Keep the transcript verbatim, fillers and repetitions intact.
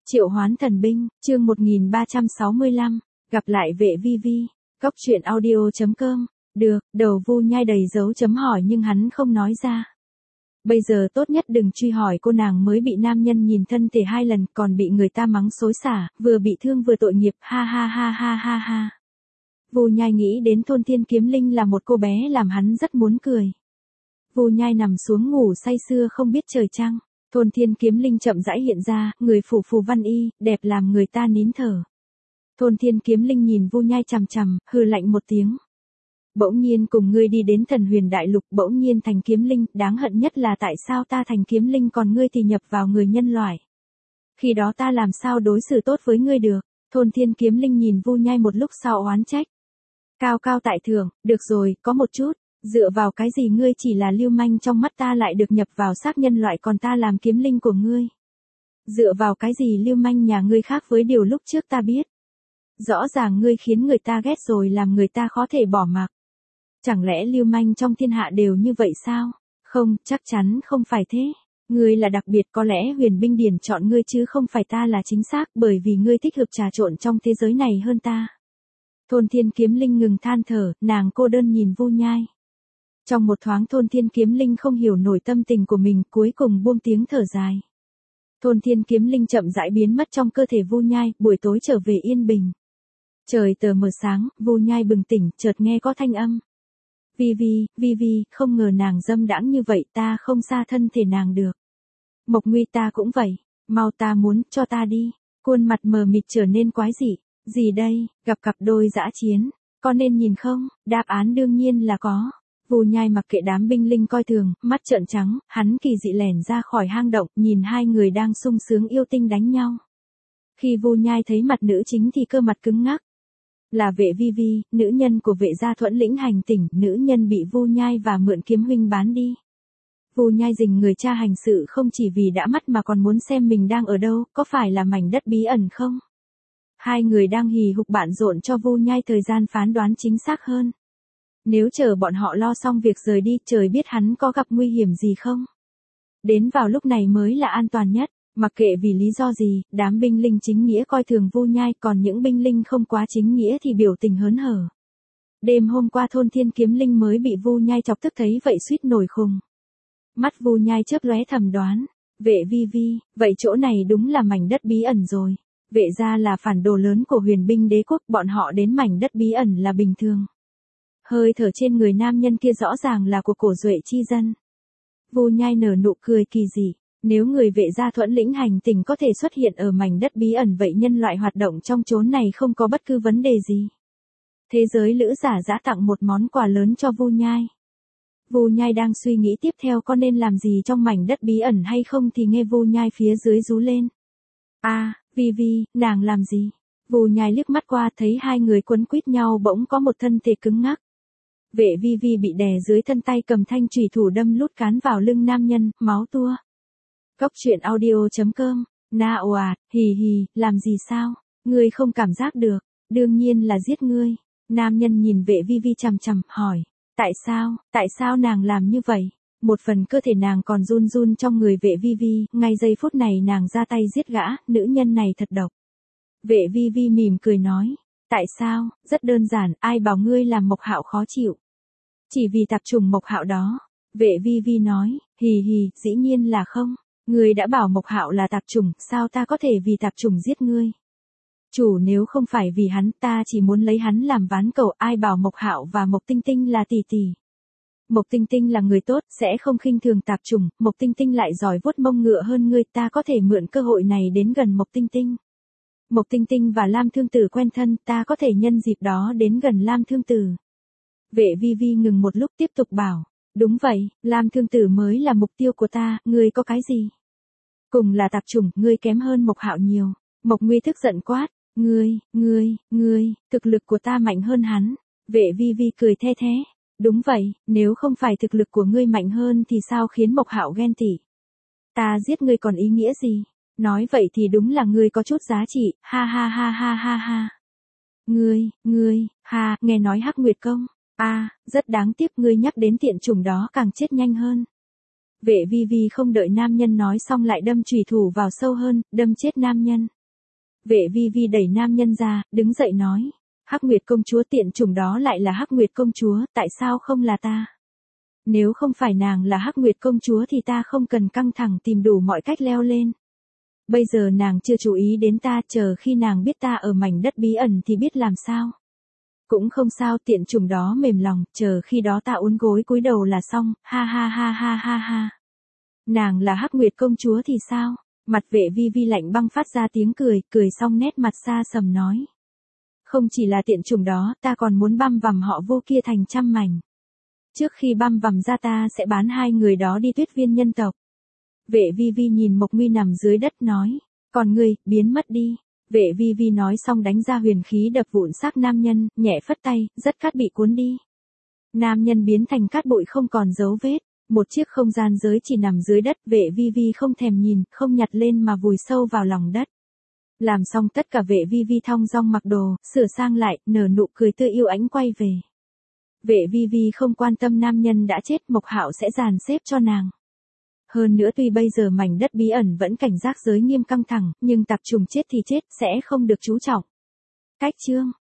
Triệu hoán thần binh, chương một nghìn ba trăm sáu mươi lăm, gặp lại vệ vi vi, cóc truyện audio chấm com, được, đầu Vu Nhai đầy dấu chấm hỏi nhưng hắn không nói ra. Bây giờ tốt nhất đừng truy hỏi cô nàng mới bị nam nhân nhìn thân thể hai lần còn bị người ta mắng xối xả, vừa bị thương vừa tội nghiệp, ha ha ha ha ha ha. Vu Nhai nghĩ đến Thôn Thiên Kiếm Linh là một cô bé làm hắn rất muốn cười. Vu Nhai nằm xuống ngủ say sưa không biết trời trăng. Thôn Thiên Kiếm Linh chậm rãi hiện ra, người phủ phù văn y, đẹp làm người ta nín thở. Thôn Thiên Kiếm Linh nhìn Vu Nhai chằm chằm, hừ lạnh một tiếng. Bỗng nhiên cùng ngươi đi đến Thần Huyền Đại Lục, bỗng nhiên thành kiếm linh, đáng hận nhất là tại sao ta thành kiếm linh còn ngươi thì nhập vào người nhân loại. Khi đó ta làm sao đối xử tốt với ngươi được? Thôn Thiên Kiếm Linh nhìn Vu Nhai một lúc sau oán trách. Cao cao tại thượng, được rồi, có một chút. Dựa vào cái gì ngươi chỉ là lưu manh trong mắt ta lại được nhập vào xác nhân loại còn ta làm kiếm linh của ngươi? Dựa vào cái gì lưu manh nhà ngươi khác với điều lúc trước ta biết? Rõ ràng ngươi khiến người ta ghét rồi làm người ta khó thể bỏ mặc. Chẳng lẽ lưu manh trong thiên hạ đều như vậy sao? Không, chắc chắn không phải thế. Ngươi là đặc biệt, có lẽ Huyền Binh Điển chọn ngươi chứ không phải ta là chính xác, bởi vì ngươi thích hợp trà trộn trong thế giới này hơn ta. Thôn Thiên Kiếm Linh ngừng than thở, nàng cô đơn nhìn Vu Nhai. Trong một thoáng Thôn Thiên Kiếm Linh không hiểu nổi tâm tình của mình, cuối cùng buông tiếng thở dài. Thôn Thiên Kiếm Linh chậm rãi biến mất trong cơ thể Vu Nhai, buổi tối trở về yên bình. Trời tờ mờ sáng, Vu Nhai bừng tỉnh, chợt nghe có thanh âm. Vi Vi, Vi Vi, không ngờ nàng dâm đãng như vậy, ta không xa thân thể nàng được. Mộc Nguy ta cũng vậy, mau ta muốn, cho ta đi. Khuôn mặt mờ mịt trở nên quái dị. Gì đây, gặp cặp đôi dã chiến, có nên nhìn không? Đáp án đương nhiên là có. Vu Nhai mặc kệ đám binh linh coi thường, mắt trợn trắng, hắn kỳ dị lẻn ra khỏi hang động, nhìn hai người đang sung sướng yêu tinh đánh nhau. Khi Vu Nhai thấy mặt nữ chính thì cơ mặt cứng ngắc. Là Vệ Vi Vi, nữ nhân của Vệ gia Thuẫn lĩnh hành tỉnh, nữ nhân bị Vu Nhai và Mượn Kiếm huynh bán đi. Vu Nhai dình người cha hành sự không chỉ vì đã mắt mà còn muốn xem mình đang ở đâu, có phải là mảnh đất bí ẩn không? Hai người đang hì hục bận rộn cho Vu Nhai thời gian phán đoán chính xác hơn. Nếu chờ bọn họ lo xong việc rời đi, trời biết hắn có gặp nguy hiểm gì không? Đến vào lúc này mới là an toàn nhất, mặc kệ vì lý do gì, đám binh linh chính nghĩa coi thường Vu Nhai, còn những binh linh không quá chính nghĩa thì biểu tình hớn hở. Đêm hôm qua Thôn Thiên Kiếm Linh mới bị Vu Nhai chọc tức thấy vậy suýt nổi khùng. Mắt Vu Nhai chớp lóe thầm đoán, Vệ Vi Vi, vậy chỗ này đúng là mảnh đất bí ẩn rồi. Vệ gia là phản đồ lớn của Huyền Binh Đế quốc, bọn họ đến mảnh đất bí ẩn là bình thường. Hơi thở trên người nam nhân kia rõ ràng là của cổ duệ chi dân. Vu Nhai nở nụ cười kỳ dị, nếu người Vệ gia Thuẫn lĩnh hành tỉnh có thể xuất hiện ở mảnh đất bí ẩn vậy nhân loại hoạt động trong chốn này không có bất cứ vấn đề gì. Thế giới lữ giả dã tặng một món quà lớn cho Vu Nhai. Vu Nhai đang suy nghĩ tiếp theo có nên làm gì trong mảnh đất bí ẩn hay không thì nghe Vu Nhai phía dưới rú lên. A, à, Vi Vi, nàng làm gì? Vu Nhai liếc mắt qua thấy hai người quấn quýt nhau bỗng có một thân thể cứng ngắc. Vệ Vi Vi bị đè dưới thân tay cầm thanh chùy thủ đâm lút cán vào lưng nam nhân, máu tua. Cóc truyện audio chấm com, na oạt, hì hì, làm gì sao? Ngươi không cảm giác được, đương nhiên là giết ngươi. Nam nhân nhìn Vệ Vi Vi chằm chằm, hỏi, tại sao, tại sao nàng làm như vậy? Một phần cơ thể nàng còn run run trong người Vệ Vi Vi, ngay giây phút này nàng ra tay giết gã, nữ nhân này thật độc. Vệ Vi Vi mỉm cười nói, tại sao, rất đơn giản, ai bảo ngươi làm Mộc Hạo khó chịu. Chỉ vì tạp chủng Mộc Hạo đó. Vệ Vi Vi nói, hì hì, dĩ nhiên là không. Ngươi đã bảo Mộc Hạo là tạp chủng, sao ta có thể vì tạp chủng giết ngươi? Chủ nếu không phải vì hắn, ta chỉ muốn lấy hắn làm ván cầu, ai bảo Mộc Hạo và Mộc Tinh Tinh là tỷ tỷ. Mộc Tinh Tinh là người tốt, sẽ không khinh thường tạp chủng, Mộc Tinh Tinh lại giỏi vuốt mông ngựa hơn ngươi, ta có thể mượn cơ hội này đến gần Mộc Tinh Tinh. Mộc Tinh Tinh và Lam Thương Tử quen thân, ta có thể nhân dịp đó đến gần Lam Thương Tử. Vệ Vi Vi ngừng một lúc tiếp tục bảo, đúng vậy, Lam Thương Tử mới là mục tiêu của ta, ngươi có cái gì? Cùng là tạp chủng, ngươi kém hơn Mộc Hạo nhiều. Mộc Nguy tức giận quát, ngươi, ngươi, ngươi, thực lực của ta mạnh hơn hắn. Vệ Vi Vi cười the thế. Đúng vậy, nếu không phải thực lực của ngươi mạnh hơn thì sao khiến Mộc Hạo ghen tị? Ta giết ngươi còn ý nghĩa gì? Nói vậy thì đúng là ngươi có chút giá trị, ha ha ha ha ha ha. Ngươi, ngươi, ha, nghe nói Hắc Nguyệt Công. A, à, rất đáng tiếc ngươi nhắc đến tiện chủng đó càng chết nhanh hơn. Vệ Vi Vi không đợi nam nhân nói xong lại đâm chùy thủ vào sâu hơn, đâm chết nam nhân. Vệ vi vi đẩy nam nhân ra, đứng dậy nói. Hắc Nguyệt công chúa tiện chủng đó lại là Hắc Nguyệt công chúa, tại sao không là ta? Nếu không phải nàng là Hắc Nguyệt công chúa thì ta không cần căng thẳng tìm đủ mọi cách leo lên. Bây giờ nàng chưa chú ý đến ta, chờ khi nàng biết ta ở mảnh đất bí ẩn thì biết làm sao. Cũng không sao, tiện chủng đó mềm lòng, chờ khi đó ta uốn gối cúi đầu là xong, ha ha ha ha ha ha. Nàng là Hắc Nguyệt công chúa thì sao? Mặt Vệ vi vi lạnh băng phát ra tiếng cười, cười xong nét mặt xa sầm nói. Không chỉ là tiện chủng đó, ta còn muốn băm vằm họ Vô kia thành trăm mảnh. Trước khi băm vằm ra ta sẽ bán hai người đó đi Tuyết Viên nhân tộc. Vệ vi vi nhìn Mộc Nguy nằm dưới đất nói. Còn ngươi, biến mất đi. Vệ vi vi nói xong đánh ra huyền khí đập vụn xác nam nhân, nhẹ phất tay, rất cát bị cuốn đi. Nam nhân biến thành cát bụi không còn dấu vết. Một chiếc không gian giới chỉ nằm dưới đất, Vệ vi vi không thèm nhìn, không nhặt lên mà vùi sâu vào lòng đất. Làm xong tất cả Vệ vi vi thong dong mặc đồ, sửa sang lại, nở nụ cười tươi yêu ánh quay về. Vệ vi vi không quan tâm nam nhân đã chết, Mộc Hạo sẽ dàn xếp cho nàng. Hơn nữa tuy bây giờ mảnh đất bí ẩn vẫn cảnh giác giới nghiêm căng thẳng, nhưng tạp trùng chết thì chết, sẽ không được chú trọng. Cách chương